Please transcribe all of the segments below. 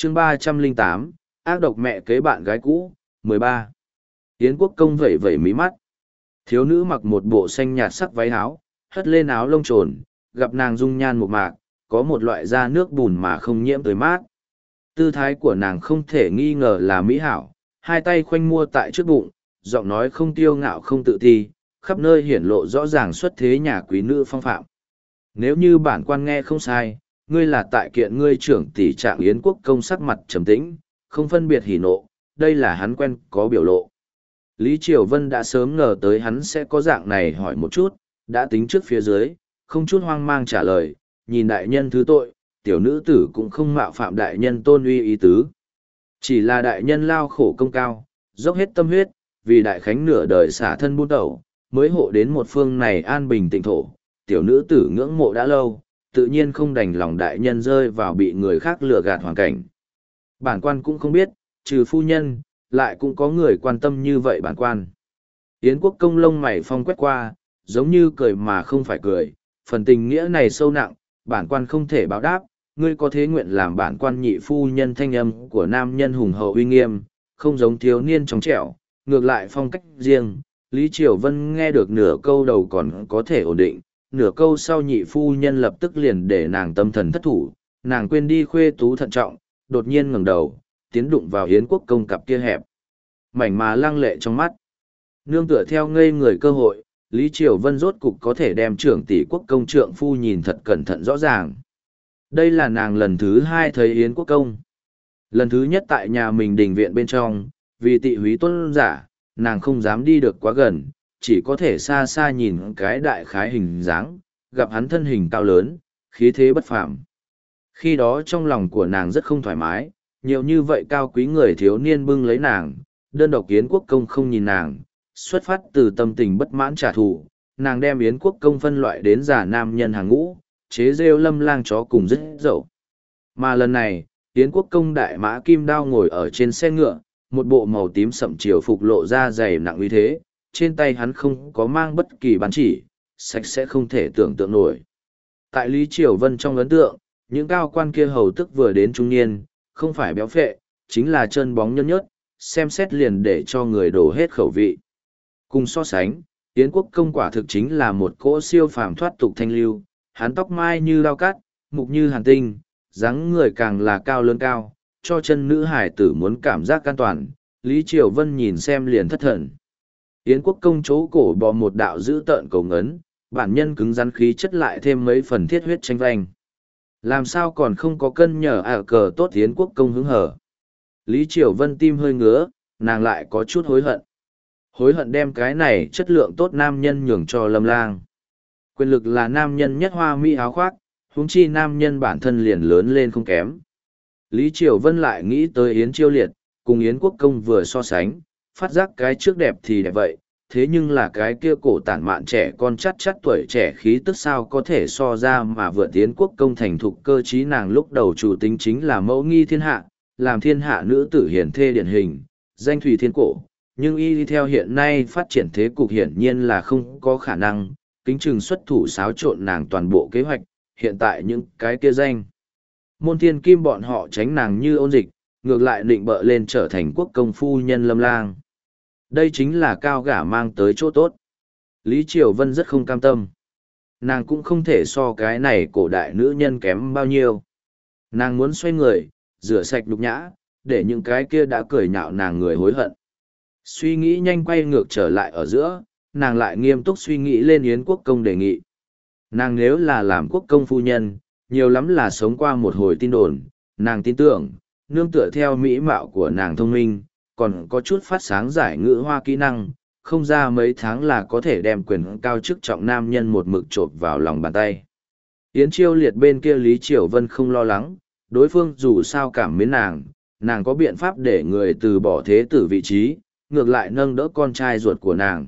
chương 308, ác độc mẹ kế bạn gái cũ, 13. Yến Quốc Công vẩy vẩy mí mắt. Thiếu nữ mặc một bộ xanh nhạt sắc váy áo, hất lên áo lông trồn, gặp nàng dung nhan một mạc, có một loại da nước bùn mà không nhiễm tới mát. Tư thái của nàng không thể nghi ngờ là mỹ hảo, hai tay khoanh mua tại trước bụng, giọng nói không tiêu ngạo không tự ti, khắp nơi hiển lộ rõ ràng xuất thế nhà quý nữ phong phạm. Nếu như bản quan nghe không sai, ngươi là tại kiện ngươi trưởng tỷ trạng. Yến Quốc Công sắc mặt trầm tĩnh, không phân biệt hỉ nộ, đây là hắn quen có biểu lộ. Lý Triều Vân đã sớm ngờ tới hắn sẽ có dạng này hỏi một chút, đã tính trước phía dưới, không chút hoang mang trả lời, nhìn đại nhân thứ tội, tiểu nữ tử cũng không mạo phạm đại nhân tôn uy ý tứ. Chỉ là đại nhân lao khổ công cao, dốc hết tâm huyết, vì đại khánh nửa đời xả thân buôn tẩu, mới hộ đến một phương này an bình tịnh thổ, tiểu nữ tử ngưỡng mộ đã lâu, tự nhiên không đành lòng đại nhân rơi vào bị người khác lừa gạt hoàn cảnh. Bản quan cũng không biết, trừ phu nhân, lại cũng có người quan tâm như vậy bản quan. Yến Quốc Công lông mày phong quét qua, giống như cười mà không phải cười, phần tình nghĩa này sâu nặng, bản quan không thể báo đáp, ngươi có thế nguyện làm bản quan nhị phu nhân. Thanh âm của nam nhân hùng hậu uy nghiêm, không giống thiếu niên trong trẻo, ngược lại phong cách riêng. Lý Triều Vân nghe được nửa câu đầu còn có thể ổn định, nửa câu sau nhị phu nhân lập tức liền để nàng tâm thần thất thủ, nàng quên đi khuê tú thận trọng, đột nhiên ngẩng đầu, tiến đụng vào Yến Quốc Công cặp kia hẹp mảnh mà lăng lệ trong mắt. Nương tựa theo ngây người cơ hội, Lý Triều Vân rốt cục có thể đem trưởng tỷ Quốc Công trượng phu nhìn thật cẩn thận rõ ràng. Đây là nàng lần thứ hai thấy Yến Quốc Công. Lần thứ nhất tại nhà mình đình viện bên trong, vì tị húy tôn giả, nàng không dám đi được quá gần, chỉ có thể xa xa nhìn cái đại khái hình dáng, gặp hắn thân hình cao lớn, khí thế bất phàm. Khi đó trong lòng của nàng rất không thoải mái, nhiều như vậy cao quý người thiếu niên bưng lấy nàng, đơn độc Yến Quốc Công không nhìn nàng, xuất phát từ tâm tình bất mãn trả thù, nàng đem Yến Quốc Công phân loại đến giả nam nhân hàng ngũ, chế rêu lâm lang chó cùng rất dậu. Mà lần này, Yến Quốc Công đại mã kim đao ngồi ở trên xe ngựa, một bộ màu tím sậm triều phục lộ ra dày nặng uy thế, trên tay hắn không có mang bất kỳ bán chỉ, sạch sẽ không thể tưởng tượng nổi. Tại Lý Triều Vân trong ấn tượng, những cao quan kia hầu tức vừa đến trung niên, không phải béo phệ, chính là chân bóng nhơn nhớt, xem xét liền để cho người đổ hết khẩu vị. Cùng so sánh, Yến Quốc Công quả thực chính là một cỗ siêu phàm thoát tục thanh lưu, hắn tóc mai như đao cắt, mục như hàn tinh, dáng người càng là cao lớn cao, cho chân nữ hải tử muốn cảm giác an toàn. Lý Triều Vân nhìn xem liền thất thần. Yến Quốc Công chỗ cổ bò một đạo dữ tợn cầu ngấn, bản nhân cứng rắn khí chất lại thêm mấy phần thiết huyết tranh vanh. Làm sao còn không có cân nhờ cờ tốt. Yến Quốc Công hứng hở. Lý Triều Vân tim hơi ngứa, nàng lại có chút hối hận. Hối hận đem cái này chất lượng tốt nam nhân nhường cho Lâm Lang. Quyền lực là nam nhân nhất hoa mỹ áo khoác, huống chi nam nhân bản thân liền lớn lên không kém. Lý Triều Vân lại nghĩ tới Yến Chiêu Liệt, cùng Yến Quốc Công vừa so sánh, phát giác cái trước đẹp thì đẹp vậy, thế nhưng là cái kia cổ tản mạn trẻ con chắt chắt tuổi trẻ khí tức sao có thể so ra mà vượt Yến Quốc Công thành thục cơ trí. Nàng lúc đầu chủ tính chính là mẫu nghi thiên hạ, làm thiên hạ nữ tử hiển thê điển hình, danh thủy thiên cổ, nhưng y theo hiện nay phát triển thế cục hiển nhiên là không có khả năng, kính chừng xuất thủ xáo trộn nàng toàn bộ kế hoạch, hiện tại những cái kia danh. Môn thiên kim bọn họ tránh nàng như ôn dịch, ngược lại định bợ lên trở thành Quốc Công phu nhân Lâm Lang. Đây chính là cao gả mang tới chỗ tốt. Lý Triều Vân rất không cam tâm. Nàng cũng không thể so cái này cổ đại nữ nhân kém bao nhiêu. Nàng muốn xoay người, rửa sạch nhục nhã, để những cái kia đã cười nhạo nàng người hối hận. Suy nghĩ nhanh quay ngược trở lại ở giữa, nàng lại nghiêm túc suy nghĩ lên Yến Quốc Công đề nghị. Nàng nếu là làm Quốc Công phu nhân, nhiều lắm là sống qua một hồi tin đồn, nàng tin tưởng, nương tựa theo mỹ mạo của nàng thông minh, còn có chút phát sáng giải ngữ hoa kỹ năng, không ra mấy tháng là có thể đem quyền cao chức trọng nam nhân một mực chộp vào lòng bàn tay. Yến Chiêu Liệt bên kia Lý Triều Vân không lo lắng, đối phương dù sao cảm mến nàng có biện pháp để người từ bỏ thế tử vị trí, ngược lại nâng đỡ con trai ruột của nàng.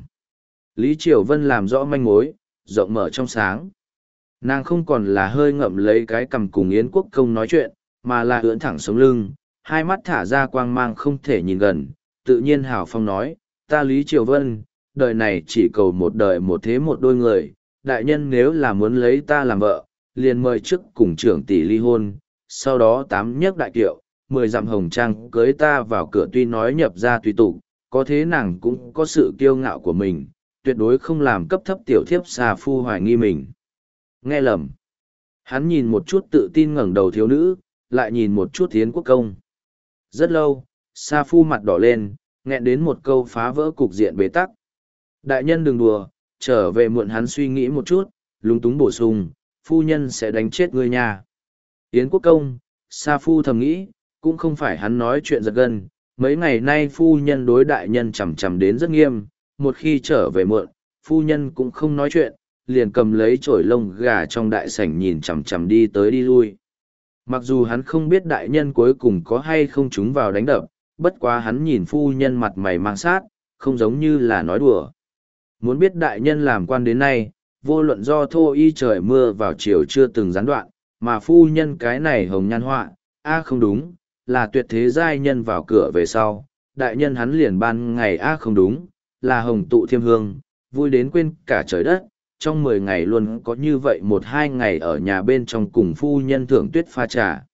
Lý Triều Vân làm rõ manh mối, rộng mở trong sáng. Nàng không còn là hơi ngậm lấy cái cằm cùng Yến Quốc Công nói chuyện, mà là ưỡn thẳng sống lưng, hai mắt thả ra quang mang không thể nhìn gần, tự nhiên hào phong nói, ta Lý Triều Vân, đời này chỉ cầu một đời một thế một đôi người, đại nhân nếu là muốn lấy ta làm vợ, liền mời trước cùng trưởng tỷ ly hôn, sau đó tám nhấc đại kiệu, 10 dặm hồng trang cưới ta vào cửa tuy nói nhập ra tùy tục, có thế nàng cũng có sự kiêu ngạo của mình, tuyệt đối không làm cấp thấp tiểu thiếp Sa Phu hoài nghi mình. Nghe lầm. Hắn nhìn một chút tự tin ngẩng đầu thiếu nữ, lại nhìn một chút Yến Quốc Công. Rất lâu, Sa Phu mặt đỏ lên, nghẹn đến một câu phá vỡ cục diện bế tắc. Đại nhân đừng đùa, trở về muộn hắn suy nghĩ một chút, lúng túng bổ sung, phu nhân sẽ đánh chết ngươi nha. Yến Quốc Công, Sa Phu thầm nghĩ, cũng không phải hắn nói chuyện giật gân, mấy ngày nay phu nhân đối đại nhân chằm chằm đến rất nghiêm, một khi trở về muộn, phu nhân cũng không nói chuyện, liền cầm lấy chổi lông gà trong đại sảnh nhìn chằm chằm đi tới đi lui. Mặc dù hắn không biết đại nhân cuối cùng có hay không trúng vào đánh đập, bất quá hắn nhìn phu nhân mặt mày mang sát, không giống như là nói đùa. Muốn biết đại nhân làm quan đến nay, vô luận do thô y trời mưa vào chiều chưa từng gián đoạn, mà phu nhân cái này hồng nhan họa, không đúng, là tuyệt thế giai nhân vào cửa về sau, đại nhân hắn liền ban ngày không đúng, là hồng tụ thiêm hương, vui đến quên cả trời đất, trong 10 ngày luôn có như vậy 1-2 ngày ở nhà bên trong cùng phu nhân thưởng tuyết pha trà.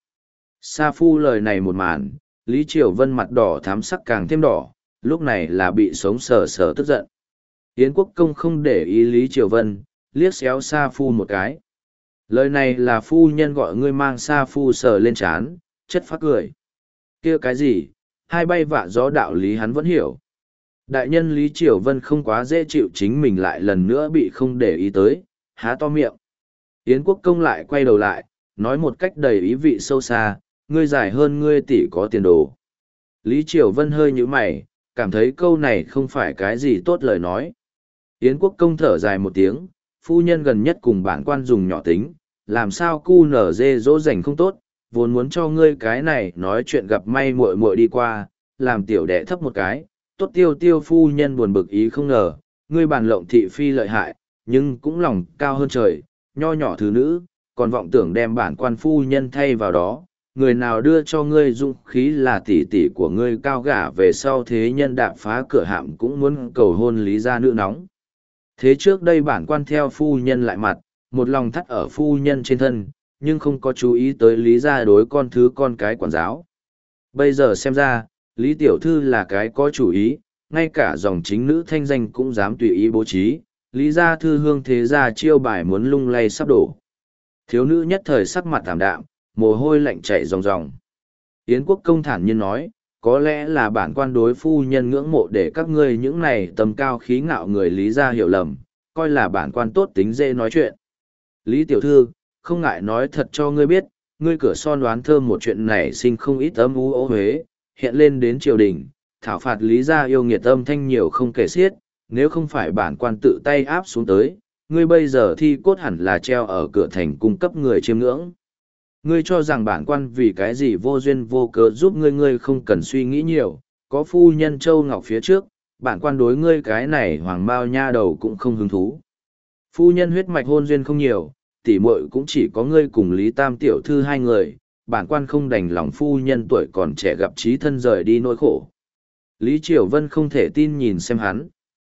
Sa Phu lời này một màn, Lý Triều Vân mặt đỏ thám sắc càng thêm đỏ, lúc này là bị sống sờ sờ tức giận. Yến Quốc Công không để ý Lý Triều Vân, liếc xéo Sa Phu một cái. Lời này là phu nhân gọi ngươi mang Sa Phu sờ lên trán, chất phát cười. Kia cái gì, hai bay vạ gió đạo lý hắn vẫn hiểu. Đại nhân Lý Triều Vân không quá dễ chịu chính mình lại lần nữa bị không để ý tới, há to miệng. Yến Quốc Công lại quay đầu lại, nói một cách đầy ý vị sâu xa, ngươi dài hơn ngươi tỷ có tiền đồ. Lý Triều Vân hơi nhíu mày, cảm thấy câu này không phải cái gì tốt lời nói. Yến Quốc Công thở dài một tiếng, phu nhân gần nhất cùng bản quan dùng nhỏ tính, làm sao cu nở dê dỗ dành không tốt, vốn muốn cho ngươi cái này nói chuyện gặp may muội muội đi qua, làm tiểu đệ thấp một cái, tốt tiêu tiêu phu nhân buồn bực ý không ngờ, ngươi bàn lộng thị phi lợi hại, nhưng cũng lòng cao hơn trời, nho nhỏ thứ nữ, còn vọng tưởng đem bản quan phu nhân thay vào đó, người nào đưa cho ngươi dũng khí là tỷ tỷ của ngươi cao gả về sau thế nhân đạp phá cửa hạm cũng muốn cầu hôn lý gia nữ nóng. Thế trước đây bản quan theo phu nhân lại mặt, một lòng thắt ở phu nhân trên thân, nhưng không có chú ý tới lý gia đối con thứ con cái quản giáo. Bây giờ xem ra, Lý Tiểu Thư là cái có chủ ý, ngay cả dòng chính nữ thanh danh cũng dám tùy ý bố trí, Lý gia thư hương thế gia chiêu bài muốn lung lay sắp đổ. Thiếu nữ nhất thời sắc mặt tạm đạm, mồ hôi lạnh chảy ròng ròng. Yến Quốc Công thản nhiên nói, có lẽ là bản quan đối phu nhân ngưỡng mộ để các ngươi những này tầm cao khí ngạo người Lý gia hiểu lầm, coi là bản quan tốt tính dễ nói chuyện. Lý Tiểu Thư, không ngại nói thật cho ngươi biết, ngươi cửa son đoán thơm một chuyện này sinh không ít âm u ô huế, hiện lên đến triều đình, thảo phạt Lý gia yêu nghiệt âm thanh nhiều không kể xiết, nếu không phải bản quan tự tay áp xuống tới, ngươi bây giờ thi cốt hẳn là treo ở cửa thành cung cấp người chiêm ngưỡng. Ngươi cho rằng bản quan vì cái gì vô duyên vô cớ giúp ngươi không cần suy nghĩ nhiều, có phu nhân Châu Ngọc phía trước, bản quan đối ngươi cái này hoàng bao nha đầu cũng không hứng thú. Phu nhân huyết mạch hôn duyên không nhiều, tỉ muội cũng chỉ có ngươi cùng Lý Tam tiểu thư hai người, bản quan không đành lòng phu nhân tuổi còn trẻ gặp chí thân rời đi nỗi khổ. Lý Triều Vân không thể tin nhìn xem hắn.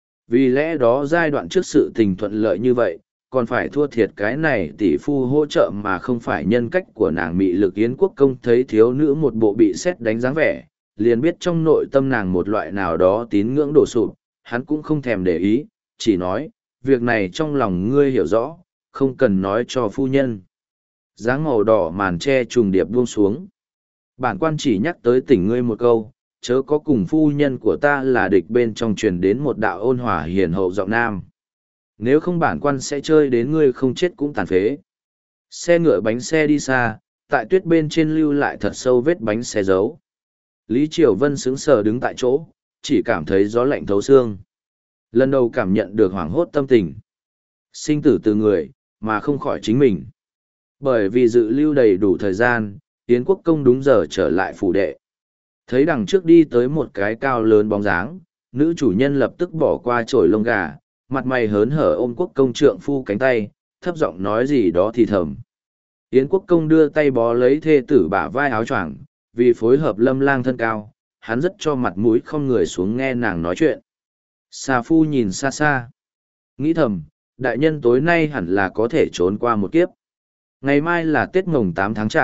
Vì lẽ đó giai đoạn trước sự tình thuận lợi như vậy, còn phải thua thiệt cái này tỷ phu hỗ trợ mà không phải nhân cách của nàng mị lực. Yến Quốc Công thấy thiếu nữ một bộ bị sét đánh dáng vẻ, liền biết trong nội tâm nàng một loại nào đó tín ngưỡng đổ sụp, hắn cũng không thèm để ý, chỉ nói, việc này trong lòng ngươi hiểu rõ, không cần nói cho phu nhân. Dáng màu đỏ màn che trùng điệp buông xuống. Bản quan chỉ nhắc tới tỉnh ngươi một câu, chớ có cùng phu nhân của ta là địch bên trong truyền đến một đạo ôn hòa hiền hậu giọng nam. Nếu không bản quan sẽ chơi đến ngươi không chết cũng tàn phế. Xe ngựa bánh xe đi xa, tại tuyết bên trên lưu lại thật sâu vết bánh xe dấu. Lý Triều Vân sững sờ đứng tại chỗ, chỉ cảm thấy gió lạnh thấu xương. Lần đầu cảm nhận được hoảng hốt tâm tình. Sinh tử từ người, mà không khỏi chính mình. Bởi vì dự lưu đầy đủ thời gian, Yến Quốc Công đúng giờ trở lại phủ đệ. Thấy đằng trước đi tới một cái cao lớn bóng dáng, nữ chủ nhân lập tức bỏ qua chổi lông gà, mặt mày hớn hở ôm Quốc Công trượng phu cánh tay, thấp giọng nói gì đó thì thầm. Yến Quốc Công đưa tay bó lấy thê tử bả vai áo choàng, vì phối hợp Lâm Lang thân cao, hắn rất cho mặt mũi không người xuống nghe nàng nói chuyện. Sa Phu nhìn xa xa, nghĩ thầm, đại nhân tối nay hẳn là có thể trốn qua một kiếp. Ngày mai là Tết Mồng 8 tháng Chạp,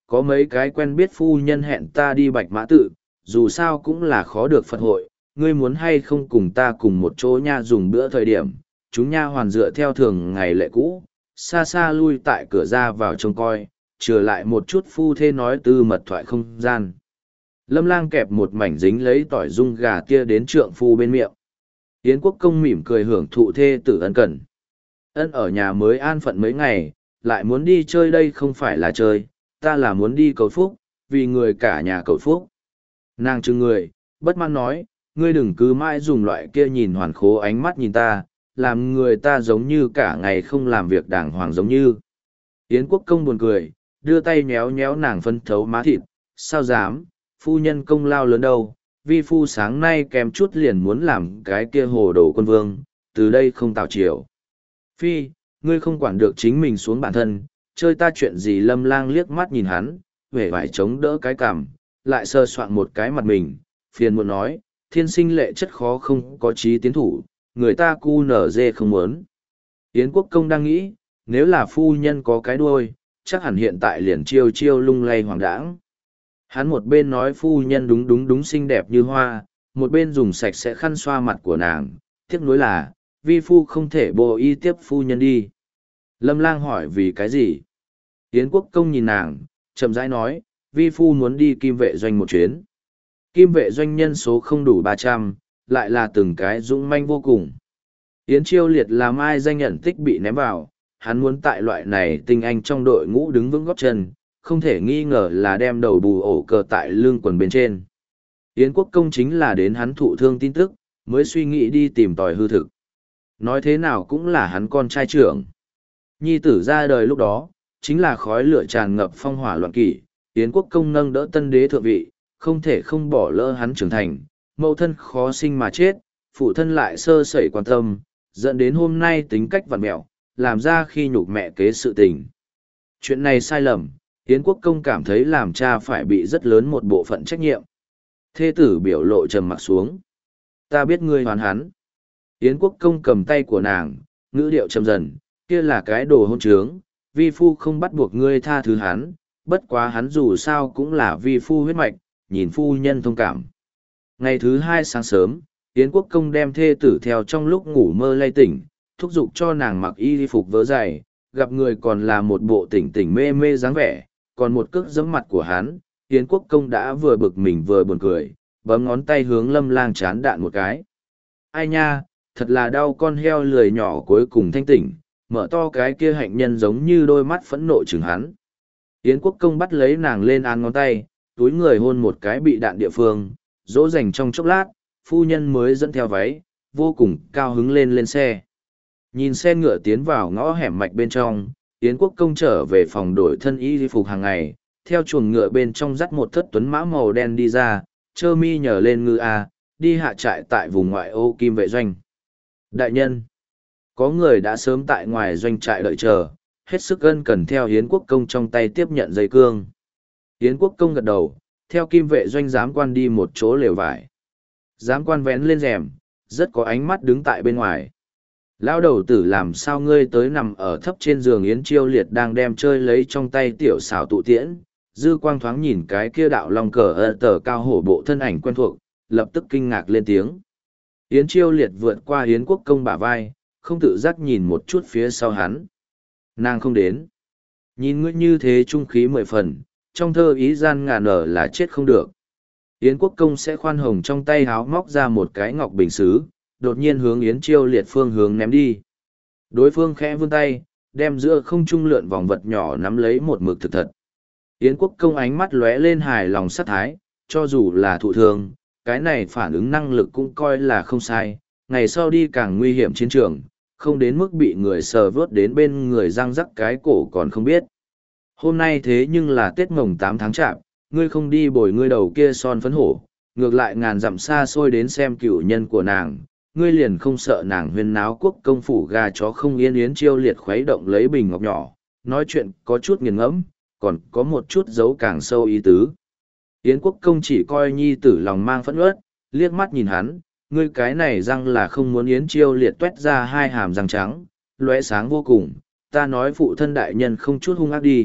có mấy cái quen biết phu nhân hẹn ta đi Bạch Mã Tự, dù sao cũng là khó được Phật hội, ngươi muốn hay không cùng ta cùng một chỗ nha dùng bữa thời điểm, chúng nha hoàn dựa theo thường ngày lệ cũ, xa xa lui tại cửa ra vào trông coi, trừ lại một chút phu thê nói tư mật thoại không gian. Lâm Lang kẹp một mảnh dính lấy tỏi dung gà kia đến trượng phu bên miệng. Yến Quốc Công mỉm cười hưởng thụ thê tử ân cần. Ân ở nhà mới an phận mấy ngày, lại muốn đi chơi đây không phải là chơi, ta là muốn đi cầu phúc, vì người cả nhà cầu phúc. Nàng trừng người, bất mãn nói, ngươi đừng cứ mãi dùng loại kia nhìn hoàn khố ánh mắt nhìn ta, làm người ta giống như cả ngày không làm việc đàng hoàng giống như. Yến Quốc Công buồn cười, đưa tay nhéo nhéo nàng phân thấu má thịt, sao dám, phu nhân công lao lớn đâu, vi phu sáng nay kèm chút liền muốn làm cái kia hồ đồ quân vương, từ đây không tạo chiều. Phi, ngươi không quản được chính mình xuống bản thân, chơi ta chuyện gì. Lâm Lang liếc mắt nhìn hắn, vẻ vải chống đỡ cái cằm, lại sơ soạn một cái mặt mình, phiền muộn nói, thiên sinh lệ chất khó không có trí tiến thủ, người ta cu nở dê không muốn. Yến Quốc Công đang nghĩ, nếu là phu nhân có cái đuôi, chắc hẳn hiện tại liền chiêu chiêu lung lay hoàng đãng. Hắn một bên nói phu nhân đúng đúng xinh đẹp như hoa, một bên dùng sạch sẽ khăn xoa mặt của nàng, tiếc nuối là, vi phu không thể bồ y tiếp phu nhân đi. Lâm Lang hỏi vì cái gì? Yến Quốc Công nhìn nàng, chậm rãi nói, vi phu muốn đi kim vệ doanh một chuyến. Kim vệ doanh nhân số không đủ 300, lại là từng cái dũng manh vô cùng. Yến Chiêu Liệt làm ai danh nhận tích bị ném vào, hắn muốn tại loại này tinh anh trong đội ngũ đứng vững góp chân, không thể nghi ngờ là đem đầu bù ổ cờ tại lưng quần bên trên. Yến Quốc Công chính là đến hắn thụ thương tin tức, mới suy nghĩ đi tìm tòi hư thực. Nói thế nào cũng là hắn con trai trưởng. Nhi tử ra đời lúc đó, chính là khói lửa tràn ngập phong hỏa loạn kỷ, Yến Quốc Công nâng đỡ tân đế thượng vị, không thể không bỏ lỡ hắn trưởng thành, mẫu thân khó sinh mà chết, phụ thân lại sơ sẩy quan tâm, dẫn đến hôm nay tính cách vặn mẹo, làm ra khi nhục mẹ kế sự tình. Chuyện này sai lầm, Yến Quốc Công cảm thấy làm cha phải bị rất lớn một bộ phận trách nhiệm. Thê tử biểu lộ trầm mặc xuống. Ta biết ngươi hoán hắn. Yến Quốc Công cầm tay của nàng, ngữ điệu trầm dần, kia là cái đồ hôn trướng, vi phu không bắt buộc ngươi tha thứ hắn, bất quá hắn dù sao cũng là vi phu huyết mạch, nhìn phu nhân thông cảm. Ngày thứ hai sáng sớm, Yến Quốc Công đem thê tử theo trong lúc ngủ mơ lay tỉnh, thúc giục cho nàng mặc y phục vớ dày, gặp người còn là một bộ tỉnh tỉnh mê mê dáng vẻ, còn một cước giẫm mặt của hắn, Yến Quốc Công đã vừa bực mình vừa buồn cười, bấm ngón tay hướng Lâm Lang chán đạn một cái. Ai nha, thật là đau, con heo lười nhỏ cuối cùng thanh tỉnh, mở to cái kia hạnh nhân giống như đôi mắt phẫn nộ chừng hắn. Yến Quốc Công bắt lấy nàng lên án ngón tay, túi người hôn một cái bị đạn địa phương, dỗ dành trong chốc lát, phu nhân mới dẫn theo váy, vô cùng cao hứng lên xe. Nhìn xe ngựa tiến vào ngõ hẻm mạch bên trong, Yến Quốc Công trở về phòng đổi thân y phục hàng ngày, theo chuồng ngựa bên trong dắt một thất tuấn mã màu đen đi ra, trơ mi nhờ lên ngư A, đi hạ trại tại vùng ngoại ô Kim vệ doanh. Đại nhân, có người đã sớm tại ngoài doanh trại đợi chờ, hết sức ân cần theo Yến Quốc Công trong tay tiếp nhận dây cương. Yến Quốc Công gật đầu, theo Kim vệ doanh giám quan đi một chỗ lều vải. Giám quan vén lên rèm, rất có ánh mắt đứng tại bên ngoài. Lão đầu tử làm sao ngươi tới nằm ở thấp trên giường? Yến Chiêu Liệt đang đem chơi lấy trong tay tiểu xảo tụ tiễn, dư quang thoáng nhìn cái kia đạo long cờ tờ cao hổ bộ thân ảnh quen thuộc, lập tức kinh ngạc lên tiếng. Yến Chiêu Liệt vượt qua Yến Quốc Công bả vai, không tự giác nhìn một chút phía sau hắn. Nàng không đến. Nhìn ngươi như thế trung khí 10 phần, trong thơ ý gian ngàn nở là chết không được. Yến Quốc Công sẽ khoan hồng trong tay háo móc ra một cái ngọc bình xứ, đột nhiên hướng Yến Chiêu Liệt phương hướng ném đi. Đối phương khẽ vươn tay, đem giữa không trung lượn vòng vật nhỏ nắm lấy một mực thực thật. Yến Quốc Công ánh mắt lóe lên hài lòng sát thái, cho dù là thụ thương, cái này phản ứng năng lực cũng coi là không sai, ngày sau đi càng nguy hiểm chiến trường, không đến mức bị người sờ vớt đến bên người răng rắc cái cổ còn không biết. Hôm nay thế nhưng là Tết Mồng 8 tháng Chạp, ngươi không đi bồi ngươi đầu kia son phấn hổ, ngược lại ngàn dặm xa xôi đến xem cựu nhân của nàng, ngươi liền không sợ nàng huyên náo quốc công phủ gà chó không yên. Yến Chiêu Liệt khuấy động lấy bình ngọc nhỏ, nói chuyện có chút nghiền ngẫm, còn có một chút dấu càng sâu ý tứ. Yến Quốc Công chỉ coi nhi tử lòng mang phẫn uất, liếc mắt nhìn hắn, ngươi cái này răng là không muốn. Yến Chiêu Liệt tuét ra hai hàm răng trắng, lóe sáng vô cùng, ta nói phụ thân đại nhân không chút hung ác đi,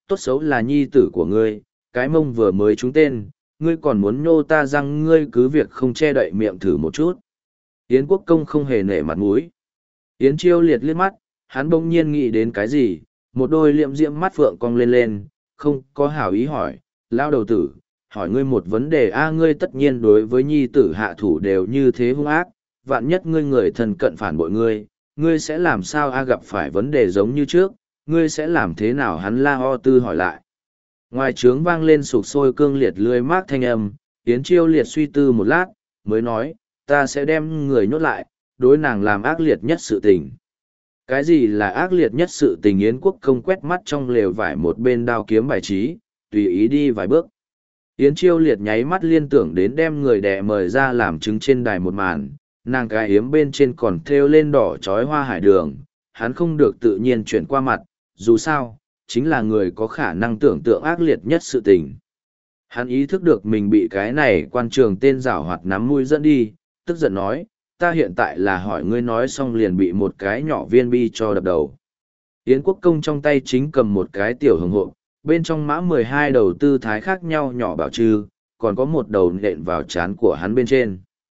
tốt xấu là nhi tử của ngươi, cái mông vừa mới trúng tên, ngươi còn muốn nhô ta răng, ngươi cứ việc không che đậy miệng thử một chút. Yến Quốc Công không hề nể mặt mũi. Yến Chiêu Liệt liếc mắt, hắn bỗng nhiên nghĩ đến cái gì, một đôi liệm diễm mắt phượng cong lên lên, không có hảo ý hỏi, lao đầu tử, hỏi ngươi một vấn đề a, ngươi tất nhiên đối với nhi tử hạ thủ đều như thế hung ác, vạn nhất ngươi người thân cận phản bội ngươi sẽ làm sao a, gặp phải vấn đề giống như trước, ngươi sẽ làm thế nào, hắn La Ho Tư hỏi lại. Ngoài trướng vang lên sục sôi cương liệt lưới mát thanh âm, Yến Chiêu Liệt suy tư một lát, mới nói, ta sẽ đem người nhốt lại, đối nàng làm ác liệt nhất sự tình. Cái gì là ác liệt nhất sự tình? Yến Quốc Công quét mắt trong lều vải một bên đao kiếm bài trí, tùy ý đi vài bước. Yến Chiêu Liệt nháy mắt liên tưởng đến đem người đẻ mời ra làm chứng trên đài một màn, nàng cái yếm bên trên còn thêu lên đỏ trói hoa hải đường, hắn không được tự nhiên chuyển qua mặt, dù sao, chính là người có khả năng tưởng tượng ác liệt nhất sự tình. Hắn ý thức được mình bị cái này quan trường tên giảo hoạt nắm mũi dẫn đi, tức giận nói, ta hiện tại là hỏi ngươi, nói xong liền bị một cái nhỏ viên bi cho đập đầu. Yến Quốc Công trong tay chính cầm một cái tiểu hồng hộp, bên trong mã 12 đầu tư thái khác nhau nhỏ bảo trừ, còn có một đầu nện vào trán của hắn bên trên.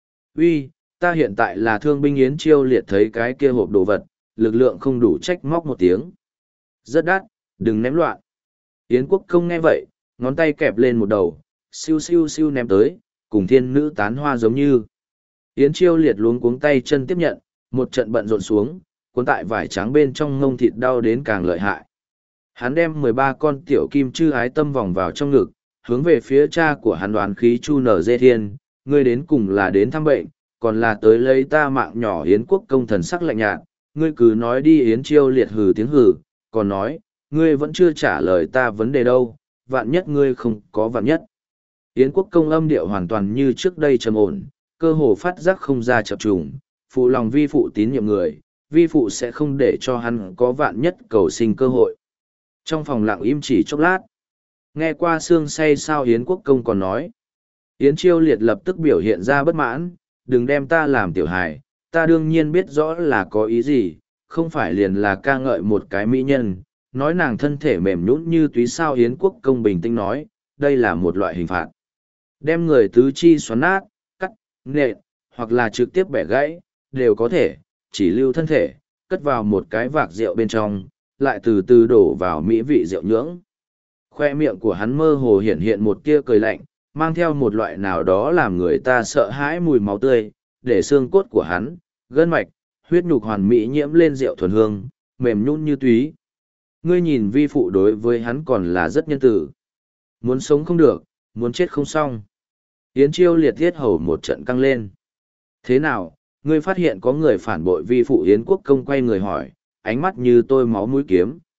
Uy, ta hiện tại là thương binh. Yến Chiêu Liệt thấy cái kia hộp đồ vật, lực lượng không đủ, trách móc một tiếng. Rất đắt, đừng ném loạn. Yến Quốc Công nghe vậy, ngón tay kẹp lên một đầu, siêu siêu siêu ném tới, cùng thiên nữ tán hoa giống như. Yến Chiêu Liệt luống cuống tay chân tiếp nhận, một trận bận rộn xuống, cuốn tại vải trắng bên trong ngông thịt đau đến càng lợi hại. Hắn đem 13 con tiểu kim chư ái tâm vòng vào trong ngực, hướng về phía cha của hắn đoán khí Chu Nở Dê Thiên, ngươi đến cùng là đến thăm bệnh, còn là tới lấy ta mạng nhỏ. Yến Quốc Công thần sắc lạnh nhạt, ngươi cứ nói đi. Yến Chiêu Liệt hừ tiếng hừ, còn nói, ngươi vẫn chưa trả lời ta vấn đề đâu, vạn nhất ngươi không có vạn nhất. Yến Quốc Công âm điệu hoàn toàn như trước đây trầm ổn, cơ hồ phát giác không ra chập trùng, phụ lòng vi phụ tín nhiệm người, vi phụ sẽ không để cho hắn có vạn nhất cầu sinh cơ hội. Trong phòng lặng im chỉ chốc lát, nghe qua xương say sao Yến Quốc Công còn nói. Yến Chiêu Liệt lập tức biểu hiện ra bất mãn, đừng đem ta làm tiểu hài, ta đương nhiên biết rõ là có ý gì, không phải liền là ca ngợi một cái mỹ nhân, nói nàng thân thể mềm nhũn như túy sao. Yến Quốc Công bình tĩnh nói, đây là một loại hình phạt. Đem người tứ chi xoắn nát, cắt, nện, hoặc là trực tiếp bẻ gãy, đều có thể, chỉ lưu thân thể, cất vào một cái vạc rượu bên trong, lại từ từ đổ vào mỹ vị rượu nhưỡng. Khoe miệng của hắn mơ hồ hiện hiện một tia cười lạnh, mang theo một loại nào đó làm người ta sợ hãi mùi máu tươi, để xương cốt của hắn, gân mạch, huyết nhục hoàn mỹ nhiễm lên rượu thuần hương, mềm nhũn như túy. Ngươi nhìn vi phụ đối với hắn còn là rất nhân tử. Muốn sống không được, muốn chết không xong. Yến Chiêu Liệt thiết hầu một trận căng lên. Thế nào, ngươi phát hiện có người phản bội vi phụ? Yến Quốc Công quay người hỏi, ánh mắt như tôi máu mũi kiếm,